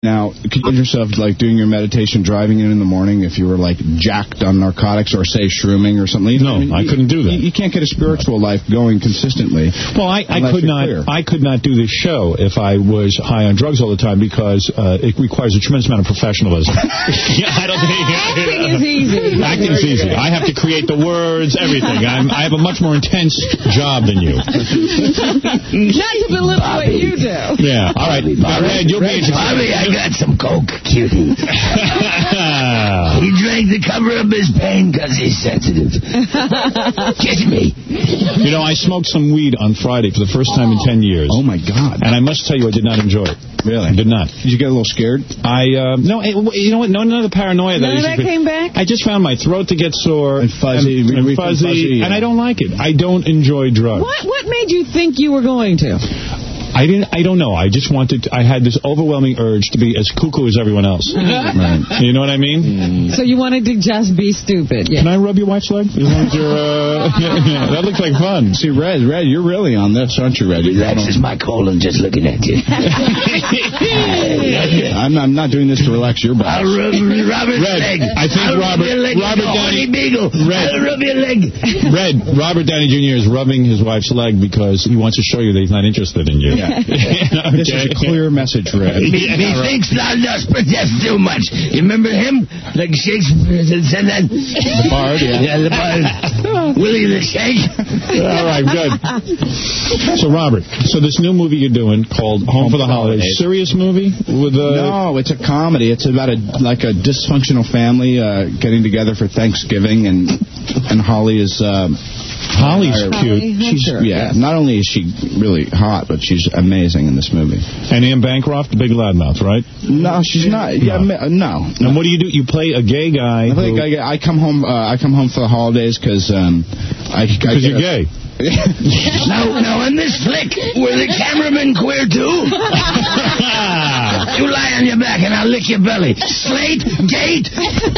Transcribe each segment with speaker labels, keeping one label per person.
Speaker 1: Now, could you imagine yourself like doing your meditation driving in the morning if you were like jacked on narcotics or say shrooming or something?
Speaker 2: No, I couldn't do that.
Speaker 1: You can't get a spiritual life going consistently.
Speaker 2: Well, I could not do this show if I was high on drugs all the time because it requires a tremendous amount of professionalism. I don't think
Speaker 3: acting is easy.
Speaker 2: Acting is easy. I have to create the words, everything. I have a much more intense job than you.
Speaker 3: Not to belittle what you do.
Speaker 2: Yeah. All right. Red, you'll be interested.
Speaker 4: Bobby, I got some coke, cutie. He drank to cover up his pain because he's sensitive. Kiss me.
Speaker 2: You know, I smoked some weed on Friday for the first time in 10 years.
Speaker 1: Oh, my God.
Speaker 2: And I must tell you, I did not enjoy it.
Speaker 1: Really?
Speaker 2: I did not.
Speaker 1: Did you get a little scared?
Speaker 2: No, you know what? None of the paranoia.
Speaker 3: None of that came back?
Speaker 2: I just found my throat to get sore.
Speaker 1: And fuzzy.
Speaker 2: And fuzzy. And I don't like it. I don't enjoy drugs.
Speaker 3: What made you think you were going to?
Speaker 2: I don't know. I just I had this overwhelming urge to be as cuckoo as everyone else. Right. You know what I mean?
Speaker 3: So you wanted to just be stupid. Yeah.
Speaker 2: Can I rub your wife's leg? As long as you're, that looks like fun.
Speaker 1: See, Red, you're really on this, aren't you, Red?
Speaker 4: Relaxes my colon just looking at you.
Speaker 1: I'm not doing this to relax your back.
Speaker 4: I'll rub Robert's leg.
Speaker 2: I think Robert Downey
Speaker 4: Beagle. I'll rub your leg.
Speaker 2: Robert Downey Jr. is rubbing his wife's leg because he wants to show you that he's not interested in you.
Speaker 1: Yeah. Okay. This is a clear message, Red.
Speaker 4: He thinks Stardust protests too much. You remember him? Like Shakespeare said that?
Speaker 1: The Bard, yeah.
Speaker 4: The Bard. Willie the Shake.
Speaker 2: All right, good. So, Robert, this new movie you're doing called Home for the Holidays. Serious movie?
Speaker 1: No, it's a comedy. It's about a dysfunctional family getting together for Thanksgiving, and Holly is...
Speaker 2: Holly's cute.
Speaker 1: Not only is she really hot, but she's amazing in this movie.
Speaker 2: And Anne Bancroft, the big loudmouth, right?
Speaker 1: No, she's not. Yeah, no.
Speaker 2: And what do? You play a gay guy.
Speaker 1: I come home for the holidays because
Speaker 2: because you're gay.
Speaker 4: Now, in this flick, were the cameramen queer too? You lie on your back and I'll lick your belly. Slate, gate.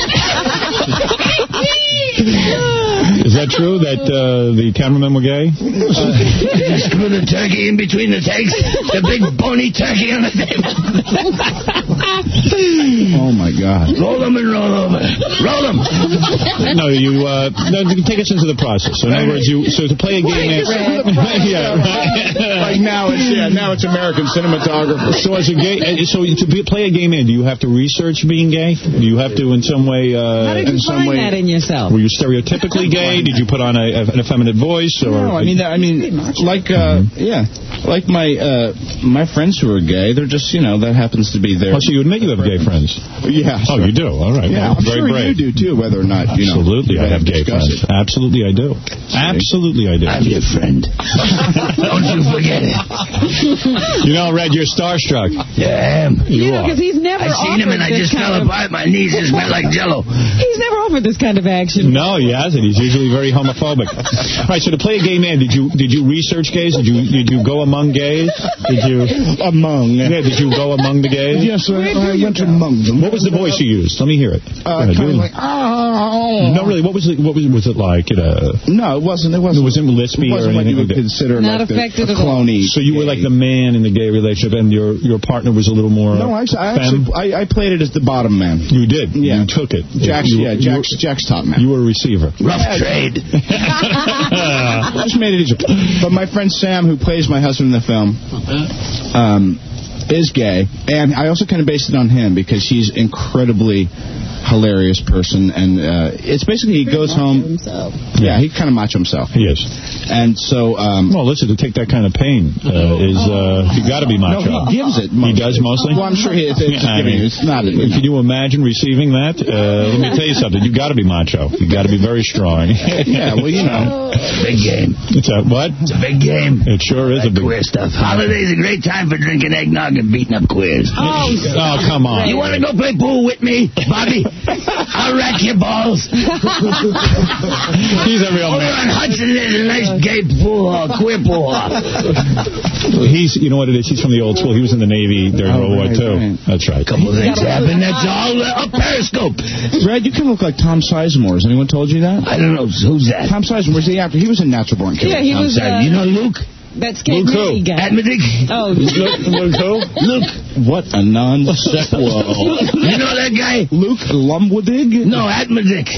Speaker 2: Is that true that the cameramen were gay?
Speaker 4: Screw the turkey in between the takes. The big bony turkey on the table.
Speaker 1: Oh, my God.
Speaker 4: Roll them and roll over. Roll them.
Speaker 2: No, you take us into the process. So in other words, to play a gay man.
Speaker 1: Like now it's American cinematographer.
Speaker 2: So as a gay, play a gay man, do you have to research being gay? Do you have to in some way?
Speaker 3: How did you find that in yourself?
Speaker 2: Were you stereotypically gay? Did you put on an effeminate voice? Or
Speaker 1: no, like my friends who are gay, they're just that happens to be their.
Speaker 2: Oh, so you admit you have gay friends?
Speaker 1: Yeah.
Speaker 2: Oh, you do. All right.
Speaker 1: Yeah,
Speaker 2: well,
Speaker 1: I'm sure
Speaker 2: brave.
Speaker 1: You do too. Whether or not
Speaker 2: absolutely, I have gay friends. Absolutely, I do. Absolutely, I do.
Speaker 4: I'm your friend. Don't you forget it.
Speaker 2: Red, you're starstruck.
Speaker 4: Yeah, I am.
Speaker 3: You are. Because he's never.
Speaker 4: I've seen him and I just fell apart. My knees just went like Jello.
Speaker 3: He's never offered this kind of action.
Speaker 2: No, he hasn't. He's usually very homophobic. All right. So to play a gay man, did you research gays? Did you go among gays? Did you Did you go among the gays?
Speaker 1: Yes, I went among them.
Speaker 2: What was the voice you used? Let me hear it.
Speaker 1: Kind of like, oh.
Speaker 2: No, really. What was it like?
Speaker 1: No, it wasn't. It wasn't
Speaker 2: lispy or anything.
Speaker 1: What you would consider
Speaker 3: not
Speaker 1: like
Speaker 3: affected
Speaker 1: a cloney.
Speaker 2: So you were like the man in the gay relationship, and your partner was a little more.
Speaker 1: No, I played it as the bottom man.
Speaker 2: You did.
Speaker 1: Yeah.
Speaker 2: You took it.
Speaker 1: Jack's top man.
Speaker 2: You were a receiver.
Speaker 4: Rough trade.
Speaker 1: Just made it easier. But my friend Sam, who plays my husband in the film, is gay, and I also kind of based it on him because he's incredibly hilarious person, and it's basically he goes home. Himself. Yeah, he kind of macho himself.
Speaker 2: He is.
Speaker 1: And so,
Speaker 2: well, listen, to take that kind of pain is you got to be macho.
Speaker 1: No, he gives it.
Speaker 2: He does mostly.
Speaker 1: Well, I'm sure it's not.
Speaker 2: Can you imagine receiving that? Let me tell you something. You got to be macho. You got to be very strong.
Speaker 1: Yeah, well,
Speaker 4: it's a big game.
Speaker 2: It's a what?
Speaker 4: It's a big game.
Speaker 2: It sure is a big
Speaker 4: queer stuff. Holiday's a great time for drinking eggnog and beating up queers.
Speaker 2: Oh, come on.
Speaker 4: You want to go play pool with me, Bobby? I'll rack your balls.
Speaker 2: He's a real
Speaker 4: man. Over on Hudson, there's a nice gay pool hall, queer pool hall.
Speaker 2: You know what it is? He's from the old school. He was in the Navy during World War II. Right. That's right.
Speaker 4: A couple things happen. That's all a Periscope.
Speaker 1: Red, you can look like Tom Sizemore. Has anyone told you that?
Speaker 4: I don't know. Who's that?
Speaker 1: Tom Sizemore was the actor. He was in Natural Born Killers.
Speaker 3: Yeah, he was.
Speaker 4: You know Luke?
Speaker 3: that Skagnetti guy.
Speaker 4: Admedic.
Speaker 3: Oh,
Speaker 2: Luke who?
Speaker 4: Luke.
Speaker 1: What a non-sequitur.
Speaker 4: You know that guy?
Speaker 1: Luke Lumwodig?
Speaker 4: No, Admedic.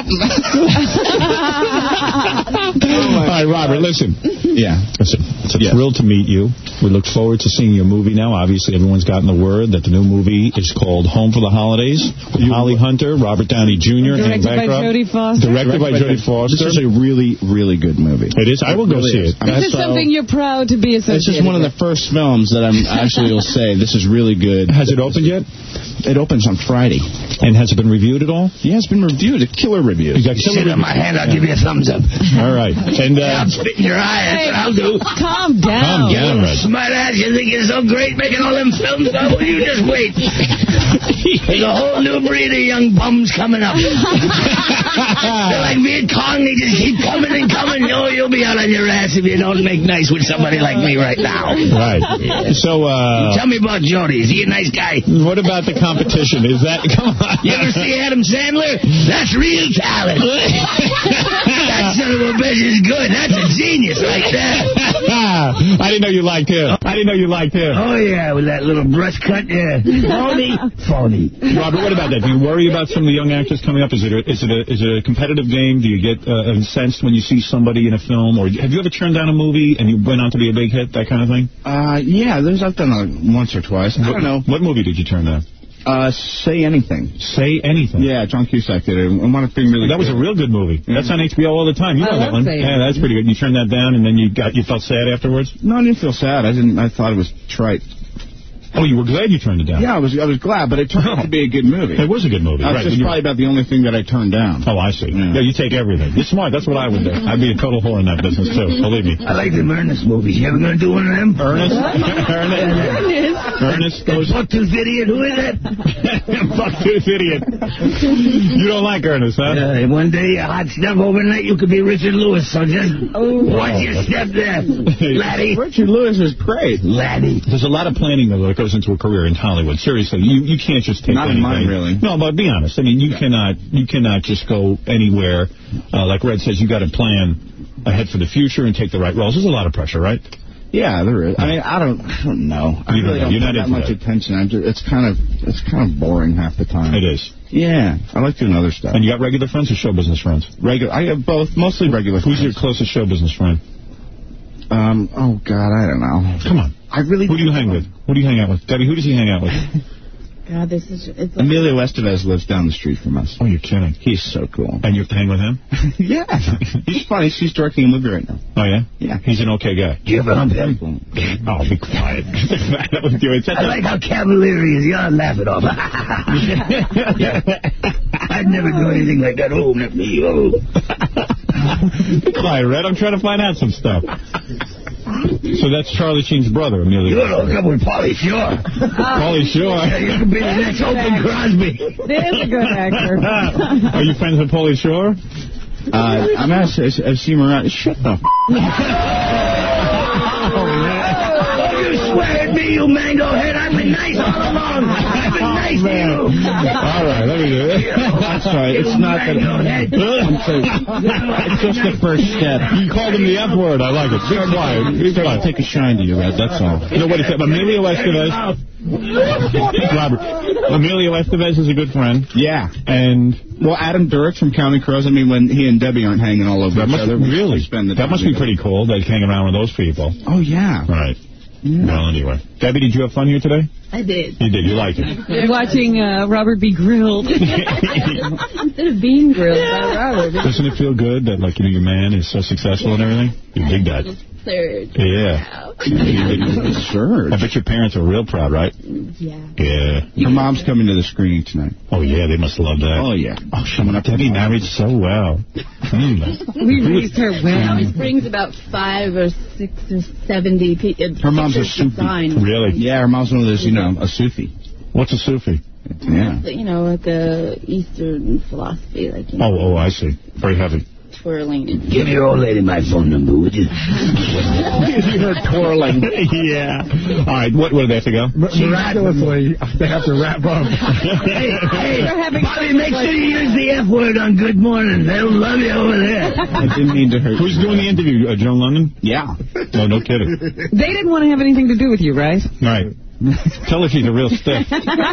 Speaker 2: All right, Robert, listen.
Speaker 1: Yeah.
Speaker 2: Listen, it's a thrill to meet you. We look forward to seeing your movie now. Obviously, everyone's gotten the word that the new movie is called Home for the Holidays with Holly Hunter, Robert Downey Jr., and
Speaker 3: directed by Jodie Foster.
Speaker 2: Directed by Jodie Foster.
Speaker 1: This is a really, really good movie.
Speaker 2: It is? I will go see it.
Speaker 3: Is this something you're proud to be associated with?
Speaker 1: It's just one of the first films that I'm actually will say this is really good.
Speaker 2: Has it opened yet?
Speaker 1: It opens on Friday.
Speaker 2: And has it been reviewed at all?
Speaker 1: Yeah, it's been reviewed. A killer review.
Speaker 2: You got killer
Speaker 4: Sit on my hand, I'll give you a thumbs up.
Speaker 2: All right. And
Speaker 4: I'll spit in your eye, that's what I'll do.
Speaker 3: Calm down.
Speaker 2: Calm down, Red.
Speaker 4: Smart ass, you think you're so great making all them films? Oh, well, you just wait. There's a whole new breed of young bums coming up. They're like Viet Cong, they just keep coming and coming. Oh, you'll be out on your ass if you don't make nice with somebody like me right now.
Speaker 2: Right. So,
Speaker 4: tell me about Jody. Is he a nice guy?
Speaker 2: What about the competition? Is that... Come on.
Speaker 4: You ever see Adam Sandler? That's real talent. That son of a bitch is good. That's a genius right there.
Speaker 2: I didn't know you liked him.
Speaker 4: Oh, yeah, with that little brush cut there. Phony.
Speaker 2: Robert, what about that? Do you worry about some of the young actors coming up? Is it a competitive game? Do you get incensed when you see somebody in a film? Or have you ever turned down a movie and you went on to be a big hit, that kind of thing?
Speaker 1: Yeah, I've done it once or twice. I don't know.
Speaker 2: What movie did you turn down?
Speaker 1: Say Anything.
Speaker 2: Say Anything?
Speaker 1: Yeah, John Cusack did it. I want to be really
Speaker 2: That was a real good movie.
Speaker 1: Mm-hmm.
Speaker 2: That's on HBO all the time. You know that one. Yeah, that's pretty good. You turned that down and then you felt sad afterwards?
Speaker 1: No, I didn't feel sad. I thought it was trite.
Speaker 2: Oh, you were glad you turned it down?
Speaker 1: Yeah, I was glad, but it turned out to be a good movie.
Speaker 2: It was a good movie.
Speaker 1: That's just probably about the only thing that I turned down.
Speaker 2: Oh, I see. Yeah, you take everything. You're smart. That's what I would do. I'd be a total whore in that business, too. Believe me.
Speaker 4: I like them Ernest movies. You ever going to do one of them?
Speaker 2: Ernest goes...
Speaker 4: Bucktooth Idiot? Who is that?
Speaker 2: Bucktooth Idiot. You don't like Ernest, huh?
Speaker 4: One day, a hot stuff overnight, you could be Richard Lewis, so just watch your step there, laddie.
Speaker 1: Richard Lewis is great.
Speaker 4: Laddie.
Speaker 2: There's a lot of planning, though, that goes into a career in Hollywood. Seriously, you can't just take anything.
Speaker 1: Not in mine, really.
Speaker 2: No, but be honest. I mean, you cannot just go anywhere. Like Red says, you got to plan ahead for the future and take the right roles. There's a lot of pressure, right?
Speaker 1: Yeah, there is. I mean, I don't know. I really don't pay that much attention. It's kind of boring half the time.
Speaker 2: It is.
Speaker 1: Yeah, I like doing other stuff.
Speaker 2: And you got regular friends or show business friends?
Speaker 1: I have both, mostly regular friends.
Speaker 2: Who's your closest show business friend?
Speaker 1: Oh God, I don't know.
Speaker 2: Come on.
Speaker 1: Who do
Speaker 2: you hang with? Who do you hang out with? Debbie, who does he hang out with?
Speaker 3: God, it's
Speaker 1: Emilio Estevez lives down the street from us.
Speaker 2: Oh, you're kidding.
Speaker 1: He's so cool.
Speaker 2: And you have to hang with him?
Speaker 1: Yeah. He's funny. He's directing a movie right now.
Speaker 2: Oh, yeah?
Speaker 1: Yeah.
Speaker 2: He's an okay guy.
Speaker 4: Do you ever hump him?
Speaker 2: Oh, be quiet.
Speaker 4: I like how cavalier he is. You ought to laugh it off. I'd never do anything like that. Oh, not me. Oh.
Speaker 2: Be quiet, Red. I'm trying to find out some stuff. So that's Charlie Sheen's brother, Emilio.
Speaker 4: You're hook up with Pauly Shore.
Speaker 2: Pauly Shore?
Speaker 4: Yeah, you could be the next Open Crosby.
Speaker 3: There's a good actor.
Speaker 2: Are you friends with Pauly Shore?
Speaker 1: I'm asked to see him around. Shut the f***.
Speaker 4: You swear at me, you mango head. I've been nice all along. I've been nice to you.
Speaker 2: All right, let me do it.
Speaker 1: That's right. It's not that. It's just the first step.
Speaker 2: You called him the F word. I like it. Be quiet. Be quiet.
Speaker 1: Take a shine to you, Red. That's all.
Speaker 2: You know what he said? Emilio Estevez. Robert. Emilio Estevez is a good friend.
Speaker 1: Yeah.
Speaker 2: And...
Speaker 1: Well, Adam Duritz from Counting Crows, I mean, when he and Debbie aren't hanging all over each other.
Speaker 2: Really? That must be pretty cool, that hang around with those people.
Speaker 1: Oh, yeah.
Speaker 2: Right. Yeah. Well, anyway. Debbie, did you have fun here today?
Speaker 5: I did.
Speaker 2: You did. You liked it.
Speaker 3: Watching Robert be grilled.
Speaker 5: Instead of being grilled by Robert.
Speaker 2: Doesn't it feel good that, like, your man is so successful and everything? You dig that.
Speaker 5: Absurd.
Speaker 2: Yeah. Absurd. I bet your parents are real proud, right?
Speaker 5: Yeah.
Speaker 2: Yeah.
Speaker 1: Her mom's coming to the screening tonight.
Speaker 2: Oh, yeah, they must love that.
Speaker 1: Oh, yeah.
Speaker 2: Oh, Debbie married so well.
Speaker 3: We raised her well.
Speaker 5: She brings about 5 or 6 or 70 people.
Speaker 1: Her mom's a Sufi.
Speaker 2: Really?
Speaker 1: Yeah, her mom's one of those, a Sufi.
Speaker 2: What's a Sufi?
Speaker 5: Yeah. Like the Eastern philosophy. Like,
Speaker 2: Oh, I see. Very heavy.
Speaker 5: twirling.
Speaker 4: Give your old lady my phone number, would you?
Speaker 2: You heard twirling. Yeah. All right, what do they have to go?
Speaker 6: Miraculously, they have to wrap up.
Speaker 4: Hey, Bobby, make sure you use the F word on Good Morning. They'll love you over there.
Speaker 1: I didn't mean to hurt you.
Speaker 2: Who's doing the interview? Joan London?
Speaker 1: Yeah.
Speaker 2: Oh, no kidding.
Speaker 3: They didn't want to have anything to do with you, right?
Speaker 2: All right. Tell her she's a real stiff.